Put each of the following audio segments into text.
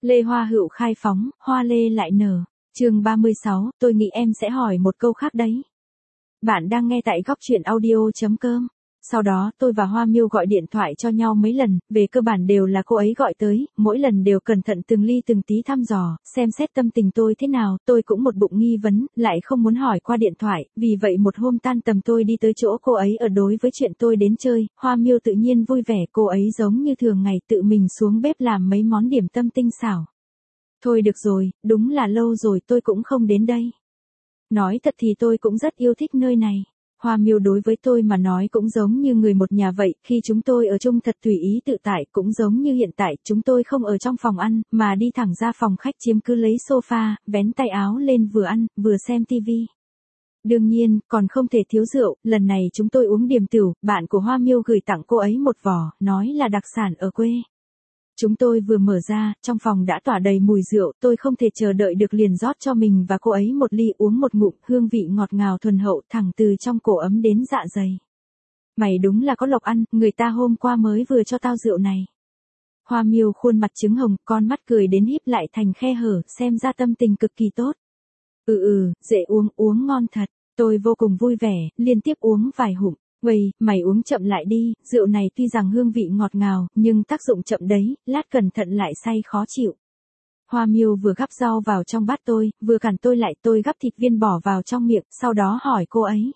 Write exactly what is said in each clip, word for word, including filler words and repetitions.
Lê Hoa Hựu khai phóng, hoa lê lại nở. Chương ba mươi sáu, tôi nghĩ em sẽ hỏi một câu khác đấy. Bạn đang nghe tại góc truyện audio chấm com. Sau đó, tôi và Hoa Miêu gọi điện thoại cho nhau mấy lần, về cơ bản đều là cô ấy gọi tới, mỗi lần đều cẩn thận từng ly từng tí thăm dò, xem xét tâm tình tôi thế nào, tôi cũng một bụng nghi vấn, lại không muốn hỏi qua điện thoại, vì vậy một hôm tan tầm tôi đi tới chỗ cô ấy ở đối với chuyện tôi đến chơi, Hoa Miêu tự nhiên vui vẻ, cô ấy giống như thường ngày tự mình xuống bếp làm mấy món điểm tâm tinh xảo. Thôi được rồi, đúng là lâu rồi tôi cũng không đến đây. Nói thật thì tôi cũng rất yêu thích nơi này. Hoa Miêu đối với tôi mà nói cũng giống như người một nhà vậy, khi chúng tôi ở chung thật tùy ý tự tại, cũng giống như hiện tại, chúng tôi không ở trong phòng ăn, mà đi thẳng ra phòng khách chiếm cứ lấy sofa, vén tay áo lên vừa ăn, vừa xem tivi. Đương nhiên, còn không thể thiếu rượu, lần này chúng tôi uống điềm tửu, bạn của Hoa Miêu gửi tặng cô ấy một vỏ, nói là đặc sản ở quê. Chúng tôi vừa mở ra, trong phòng đã tỏa đầy mùi rượu, tôi không thể chờ đợi được liền rót cho mình và cô ấy một ly uống một ngụm, hương vị ngọt ngào thuần hậu thẳng từ trong cổ ấm đến dạ dày. Mày đúng là có lộc ăn, người ta hôm qua mới vừa cho tao rượu này. Hoa Miêu khuôn mặt trứng hồng, con mắt cười đến híp lại thành khe hở, xem ra tâm tình cực kỳ tốt. Ừ ừ, dễ uống, uống ngon thật, tôi vô cùng vui vẻ, liên tiếp uống vài hụm. Uầy, mày uống chậm lại đi, rượu này tuy rằng hương vị ngọt ngào, nhưng tác dụng chậm đấy, lát cẩn thận lại say khó chịu. Hoa Miêu vừa gắp rau vào trong bát tôi, vừa cản tôi lại, tôi gắp thịt viên bỏ vào trong miệng, sau đó hỏi cô ấy.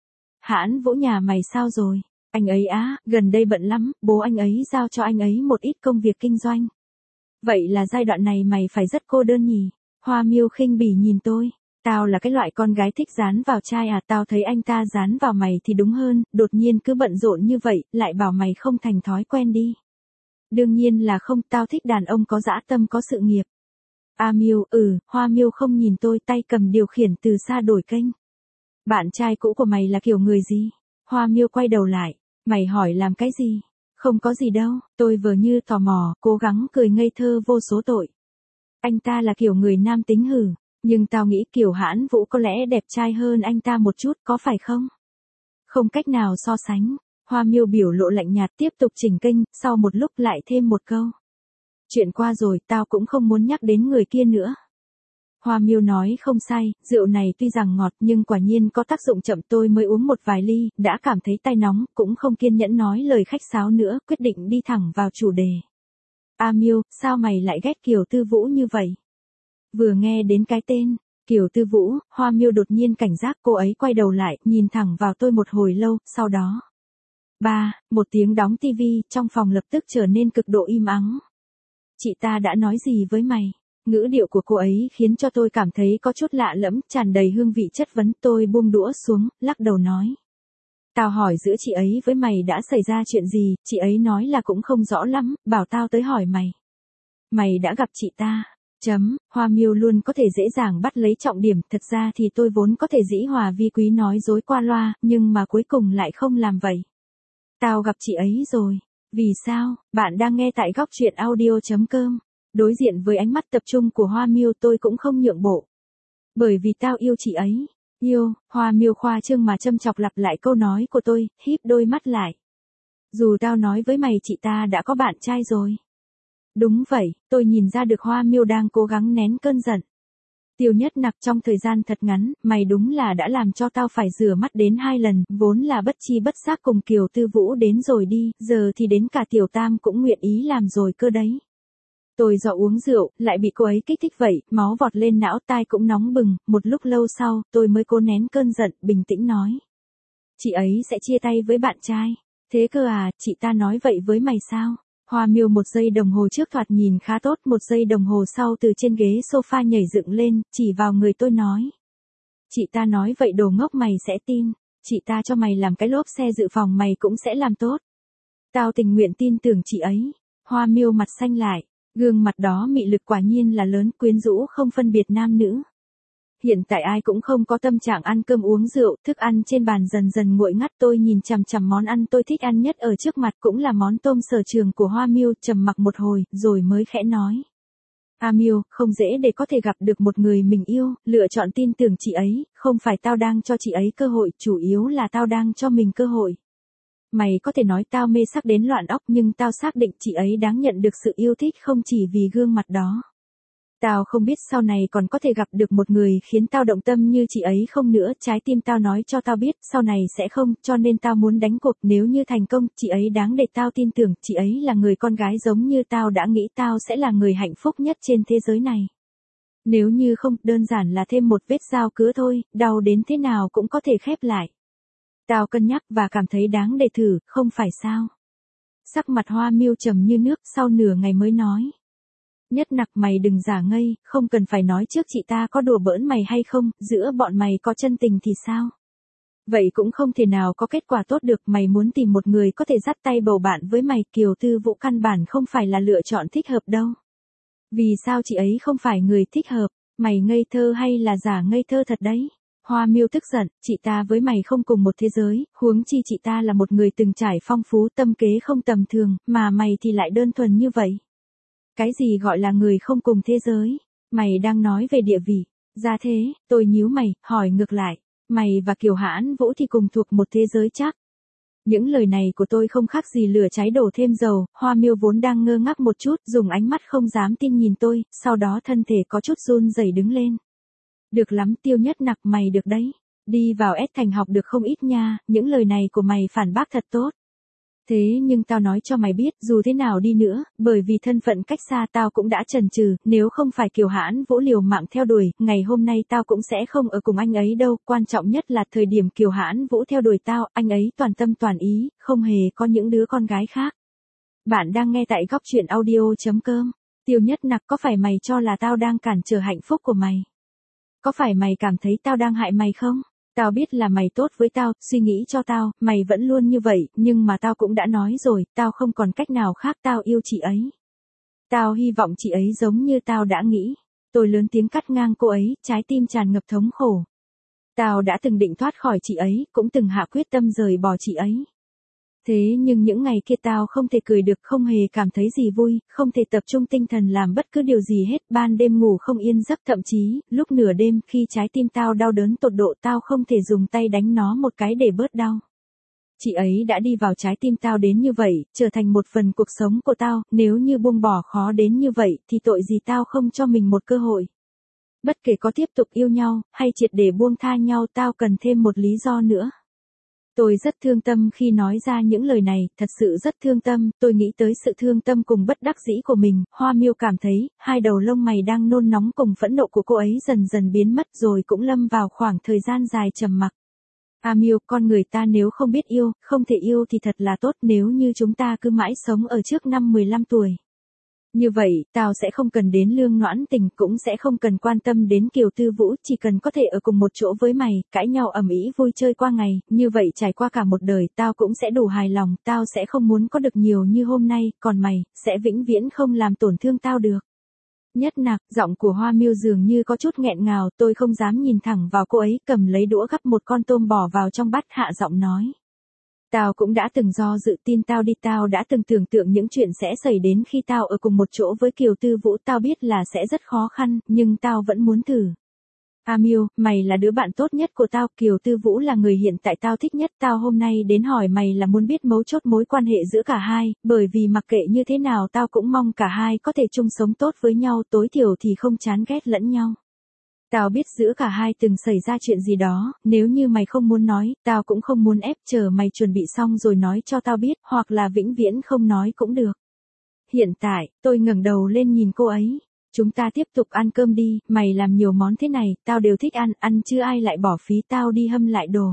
Hãn Vũ nhà mày sao rồi? Anh ấy á, gần đây bận lắm, bố anh ấy giao cho anh ấy một ít công việc kinh doanh. Vậy là giai đoạn này mày phải rất cô đơn nhỉ? Hoa Miêu khinh bỉ nhìn tôi. Tao là cái loại con gái thích dán vào trai à, tao thấy anh ta dán vào mày thì đúng hơn, đột nhiên cứ bận rộn như vậy, lại bảo mày không thành thói quen đi. Đương nhiên là không, tao thích đàn ông có dã tâm có sự nghiệp. A Miêu, ừ, Hoa Miêu không nhìn tôi, tay cầm điều khiển từ xa đổi kênh. Bạn trai cũ của mày là kiểu người gì? Hoa Miêu quay đầu lại, mày hỏi làm cái gì? Không có gì đâu, tôi vừa như tò mò, cố gắng cười ngây thơ vô số tội. Anh ta là kiểu người nam tính hử. Nhưng tao nghĩ Kiều Hãn Vũ có lẽ đẹp trai hơn anh ta một chút, có phải không? Không cách nào so sánh. Hoa Miêu biểu lộ lạnh nhạt tiếp tục chỉnh kênh, sau một lúc lại thêm một câu. Chuyện qua rồi, tao cũng không muốn nhắc đến người kia nữa. Hoa Miêu nói không sai, rượu này tuy rằng ngọt nhưng quả nhiên có tác dụng chậm, tôi mới uống một vài ly, đã cảm thấy tay nóng, cũng không kiên nhẫn nói lời khách sáo nữa, quyết định đi thẳng vào chủ đề. A Miêu, sao mày lại ghét Kiều Tư Vũ như vậy? Vừa nghe đến cái tên, Kiều Tư Vũ, Hoa Miêu đột nhiên cảnh giác, cô ấy quay đầu lại, nhìn thẳng vào tôi một hồi lâu, sau đó. Ba, một tiếng đóng tivi, trong phòng lập tức trở nên cực độ im ắng. Chị ta đã nói gì với mày? Ngữ điệu của cô ấy khiến cho tôi cảm thấy có chút lạ lẫm, tràn đầy hương vị chất vấn, tôi buông đũa xuống, lắc đầu nói. Tao hỏi giữa chị ấy với mày đã xảy ra chuyện gì, chị ấy nói là cũng không rõ lắm, bảo tao tới hỏi mày. Mày đã gặp chị ta? Chấm, Hoa Miêu luôn có thể dễ dàng bắt lấy trọng điểm, thật ra thì tôi vốn có thể dĩ hòa vi quý nói dối qua loa, nhưng mà cuối cùng lại không làm vậy. Tao gặp chị ấy rồi. Vì sao? Bạn đang nghe tại góc truyện audio chấm com. Đối diện với ánh mắt tập trung của Hoa Miêu tôi cũng không nhượng bộ. Bởi vì tao yêu chị ấy. Yêu, Hoa Miêu khoa trương mà châm chọc lặp lại câu nói của tôi, híp đôi mắt lại. Dù tao nói với mày chị ta đã có bạn trai rồi. Đúng vậy, tôi nhìn ra được Hoa Miêu đang cố gắng nén cơn giận. Tiêu Nhất Nặc, trong thời gian thật ngắn, mày đúng là đã làm cho tao phải rửa mắt đến hai lần, vốn là bất chi bất giác cùng Kiều Tư Vũ đến rồi đi, giờ thì đến cả Tiểu Tam cũng nguyện ý làm rồi cơ đấy. Tôi do uống rượu, lại bị cô ấy kích thích vậy, máu vọt lên não, tai cũng nóng bừng, một lúc lâu sau, tôi mới cố nén cơn giận, bình tĩnh nói. Chị ấy sẽ chia tay với bạn trai. Thế cơ à, chị ta nói vậy với mày sao? Hoa Miêu một giây đồng hồ trước thoạt nhìn khá tốt, một giây đồng hồ sau từ trên ghế sofa nhảy dựng lên, chỉ vào người tôi nói. Chị ta nói vậy đồ ngốc mày sẽ tin, chị ta cho mày làm cái lốp xe dự phòng mày cũng sẽ làm tốt. Tao tình nguyện tin tưởng chị ấy. Hoa Miêu mặt xanh lại, gương mặt đó mị lực quả nhiên là lớn, quyến rũ không phân biệt nam nữ. Hiện tại ai cũng không có tâm trạng ăn cơm uống rượu, thức ăn trên bàn dần dần nguội ngắt, tôi nhìn chằm chằm món ăn tôi thích ăn nhất ở trước mặt, cũng là món tôm sở trường của Hoa Miêu, trầm mặc một hồi, rồi mới khẽ nói. A Miêu, không dễ để có thể gặp được một người mình yêu, lựa chọn tin tưởng chị ấy, không phải tao đang cho chị ấy cơ hội, chủ yếu là tao đang cho mình cơ hội. Mày có thể nói tao mê sắc đến loạn óc, nhưng tao xác định chị ấy đáng nhận được sự yêu thích không chỉ vì gương mặt đó. Tao không biết sau này còn có thể gặp được một người khiến tao động tâm như chị ấy không nữa, trái tim tao nói cho tao biết sau này sẽ không, cho nên tao muốn đánh cuộc, nếu như thành công, chị ấy đáng để tao tin tưởng, chị ấy là người con gái giống như tao đã nghĩ tao sẽ là người hạnh phúc nhất trên thế giới này. Nếu như không, đơn giản là thêm một vết dao cứa thôi, đau đến thế nào cũng có thể khép lại. Tao cân nhắc và cảm thấy đáng để thử, không phải sao? Sắc mặt Hoa Miêu trầm như nước, sau nửa ngày mới nói. Nhất Nặc, mày đừng giả ngây, không cần phải nói trước chị ta có đùa bỡn mày hay không, giữa bọn mày có chân tình thì sao? Vậy cũng không thể nào có kết quả tốt được, mày muốn tìm một người có thể dắt tay bầu bạn với mày, Kiều Tư Vũ căn bản không phải là lựa chọn thích hợp đâu. Vì sao chị ấy không phải người thích hợp, mày ngây thơ hay là giả ngây thơ thật đấy? Hoa Miêu tức giận, chị ta với mày không cùng một thế giới, huống chi chị ta là một người từng trải phong phú, tâm kế không tầm thường, mà mày thì lại đơn thuần như vậy. Cái gì gọi là người không cùng thế giới? Mày đang nói về địa vị. Ra thế, tôi nhíu mày, hỏi ngược lại. Mày và Kiều Hãn Vũ thì cùng thuộc một thế giới chắc? Những lời này của tôi không khác gì lửa cháy đổ thêm dầu, Hoa Miêu vốn đang ngơ ngác một chút, dùng ánh mắt không dám tin nhìn tôi, sau đó thân thể có chút run rẩy đứng lên. Được lắm Tiêu Nhất Nặc, mày được đấy. Đi vào S Thành học được không ít nha, những lời này của mày phản bác thật tốt. Thế nhưng tao nói cho mày biết, dù thế nào đi nữa, bởi vì thân phận cách xa tao cũng đã chần chừ, nếu không phải Kiều Hãn Vũ liều mạng theo đuổi, ngày hôm nay tao cũng sẽ không ở cùng anh ấy đâu, quan trọng nhất là thời điểm Kiều Hãn Vũ theo đuổi tao, anh ấy toàn tâm toàn ý, không hề có những đứa con gái khác. Bạn đang nghe tại góc truyện audio.com. Tiêu Nhất Nặc, có phải mày cho là tao đang cản trở hạnh phúc của mày? Có phải mày cảm thấy tao đang hại mày không? Tao biết là mày tốt với tao, suy nghĩ cho tao, mày vẫn luôn như vậy, nhưng mà tao cũng đã nói rồi, tao không còn cách nào khác, tao yêu chị ấy. Tao hy vọng chị ấy giống như tao đã nghĩ. Tôi lớn tiếng cắt ngang cô ấy, trái tim tràn ngập thống khổ. Tao đã từng định thoát khỏi chị ấy, cũng từng hạ quyết tâm rời bỏ chị ấy. Thế nhưng những ngày kia tao không thể cười được, không hề cảm thấy gì vui, không thể tập trung tinh thần làm bất cứ điều gì hết, ban đêm ngủ không yên giấc, thậm chí, lúc nửa đêm khi trái tim tao đau đớn tột độ tao không thể dùng tay đánh nó một cái để bớt đau. Chị ấy đã đi vào trái tim tao đến như vậy, trở thành một phần cuộc sống của tao, nếu như buông bỏ khó đến như vậy thì tội gì tao không cho mình một cơ hội. Bất kể có tiếp tục yêu nhau, hay triệt để buông tha nhau, tao cần thêm một lý do nữa. Tôi rất thương tâm khi nói ra những lời này, thật sự rất thương tâm, tôi nghĩ tới sự thương tâm cùng bất đắc dĩ của mình, Hoa Miêu cảm thấy, hai đầu lông mày đang nôn nóng cùng phẫn nộ của cô ấy dần dần biến mất rồi cũng lâm vào khoảng thời gian dài trầm mặc. A Miêu, con người ta nếu không biết yêu, không thể yêu thì thật là tốt, nếu như chúng ta cứ mãi sống ở trước năm mười lăm tuổi. Như vậy, tao sẽ không cần đến Lương Noãn Tình, cũng sẽ không cần quan tâm đến Kiều Tư Vũ, chỉ cần có thể ở cùng một chỗ với mày, cãi nhau ầm ĩ vui chơi qua ngày, như vậy trải qua cả một đời, tao cũng sẽ đủ hài lòng, tao sẽ không muốn có được nhiều như hôm nay, còn mày, sẽ vĩnh viễn không làm tổn thương tao được. Nhất Nặc, giọng của Hoa Miêu dường như có chút nghẹn ngào, tôi không dám nhìn thẳng vào cô ấy, cầm lấy đũa gắp một con tôm bỏ vào trong bát, hạ giọng nói. Tao cũng đã từng do dự, tin tao đi, tao đã từng tưởng tượng những chuyện sẽ xảy đến khi tao ở cùng một chỗ với Kiều Tư Vũ, tao biết là sẽ rất khó khăn, nhưng tao vẫn muốn thử. A Miêu, mày là đứa bạn tốt nhất của tao, Kiều Tư Vũ là người hiện tại tao thích nhất, tao hôm nay đến hỏi mày là muốn biết mấu chốt mối quan hệ giữa cả hai, bởi vì mặc kệ như thế nào tao cũng mong cả hai có thể chung sống tốt với nhau, tối thiểu thì không chán ghét lẫn nhau. Tao biết giữa cả hai từng xảy ra chuyện gì đó, nếu như mày không muốn nói, tao cũng không muốn ép, chờ mày chuẩn bị xong rồi nói cho tao biết, hoặc là vĩnh viễn không nói cũng được. Hiện tại, tôi ngẩng đầu lên nhìn cô ấy. Chúng ta tiếp tục ăn cơm đi, mày làm nhiều món thế này, tao đều thích ăn, ăn chứ ai lại bỏ phí tao đi hâm lại đồ.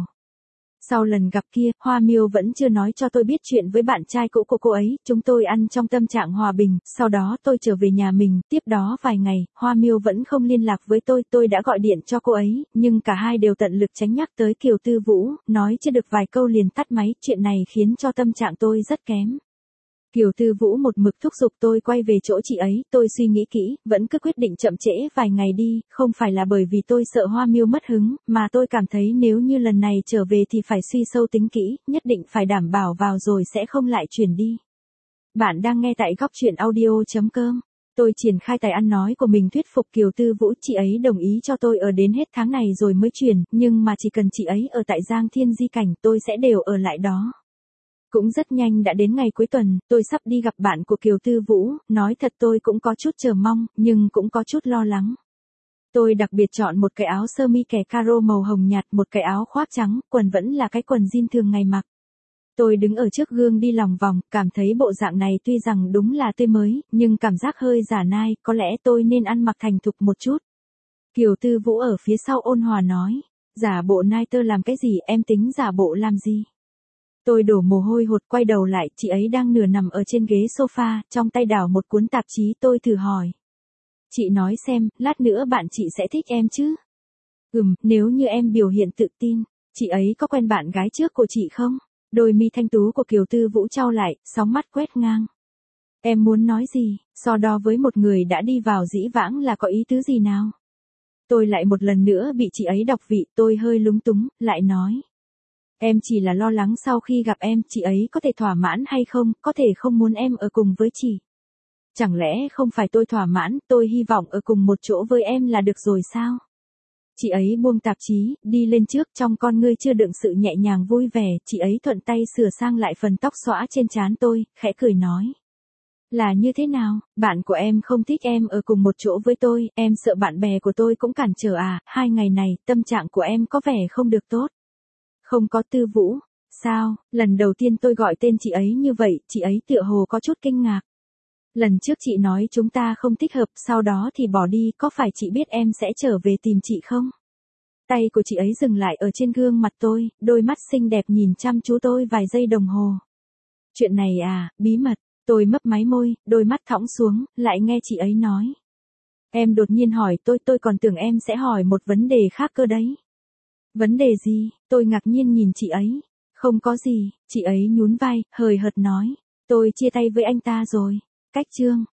Sau lần gặp kia, Hoa Miêu vẫn chưa nói cho tôi biết chuyện với bạn trai cũ của cô ấy, chúng tôi ăn trong tâm trạng hòa bình, sau đó tôi trở về nhà mình, tiếp đó vài ngày, Hoa Miêu vẫn không liên lạc với tôi, tôi đã gọi điện cho cô ấy, nhưng cả hai đều tận lực tránh nhắc tới Kiều Tư Vũ, nói chưa được vài câu liền tắt máy, chuyện này khiến cho tâm trạng tôi rất kém. Kiều Tư Vũ một mực thúc giục tôi quay về chỗ chị ấy, tôi suy nghĩ kỹ, vẫn cứ quyết định chậm trễ vài ngày đi, không phải là bởi vì tôi sợ Hoa Miêu mất hứng, mà tôi cảm thấy nếu như lần này trở về thì phải suy sâu tính kỹ, nhất định phải đảm bảo vào rồi sẽ không lại chuyển đi. Bạn đang nghe tại góc truyện audio.com. Tôi triển khai tài ăn nói của mình thuyết phục Kiều Tư Vũ, chị ấy đồng ý cho tôi ở đến hết tháng này rồi mới chuyển, nhưng mà chỉ cần chị ấy ở tại Giang Thiên Di Cảnh tôi sẽ đều ở lại đó. Cũng rất nhanh đã đến ngày cuối tuần, tôi sắp đi gặp bạn của Kiều Tư Vũ, nói thật tôi cũng có chút chờ mong, nhưng cũng có chút lo lắng. Tôi đặc biệt chọn một cái áo sơ mi kẻ caro màu hồng nhạt, một cái áo khoác trắng, quần vẫn là cái quần jean thường ngày mặc. Tôi đứng ở trước gương đi lòng vòng, cảm thấy bộ dạng này tuy rằng đúng là tươi mới, nhưng cảm giác hơi giả nai, có lẽ tôi nên ăn mặc thành thục một chút. Kiều Tư Vũ ở phía sau ôn hòa nói, giả bộ nai tơ làm cái gì, em tính giả bộ làm gì? Tôi đổ mồ hôi hột quay đầu lại, chị ấy đang nửa nằm ở trên ghế sofa, trong tay đảo một cuốn tạp chí. Tôi thử hỏi. Chị nói xem, lát nữa bạn chị sẽ thích em chứ? Ừm, nếu như em biểu hiện tự tin. Chị ấy có quen bạn gái trước của chị không? Đôi mi thanh tú của Kiều Tư Vũ chau lại, sóng mắt quét ngang. Em muốn nói gì, so đo với một người đã đi vào dĩ vãng là có ý tứ gì nào? Tôi lại một lần nữa bị chị ấy đọc vị, tôi hơi lúng túng, lại nói. Em chỉ là lo lắng sau khi gặp em, chị ấy có thể thỏa mãn hay không, có thể không muốn em ở cùng với chị. Chẳng lẽ không phải tôi thỏa mãn, tôi hy vọng ở cùng một chỗ với em là được rồi sao? Chị ấy buông tạp chí, đi lên trước, trong con ngươi chưa đựng sự nhẹ nhàng vui vẻ, chị ấy thuận tay sửa sang lại phần tóc xõa trên trán tôi, khẽ cười nói. Là như thế nào, bạn của em không thích em ở cùng một chỗ với tôi, em sợ bạn bè của tôi cũng cản trở à, hai ngày này, tâm trạng của em có vẻ không được tốt. Không có. Tư Vũ, sao, lần đầu tiên tôi gọi tên chị ấy như vậy, chị ấy tựa hồ có chút kinh ngạc. Lần trước chị nói chúng ta không thích hợp, sau đó thì bỏ đi, có phải chị biết em sẽ trở về tìm chị không? Tay của chị ấy dừng lại ở trên gương mặt tôi, đôi mắt xinh đẹp nhìn chăm chú tôi vài giây đồng hồ. Chuyện này à, bí mật, tôi mấp máy môi, đôi mắt thõng xuống, lại nghe chị ấy nói. Em đột nhiên hỏi tôi, tôi còn tưởng em sẽ hỏi một vấn đề khác cơ đấy. Vấn đề gì? Tôi ngạc nhiên nhìn chị ấy. Không có gì, chị ấy nhún vai, hời hợt nói. Tôi chia tay với anh ta rồi. Cách chương.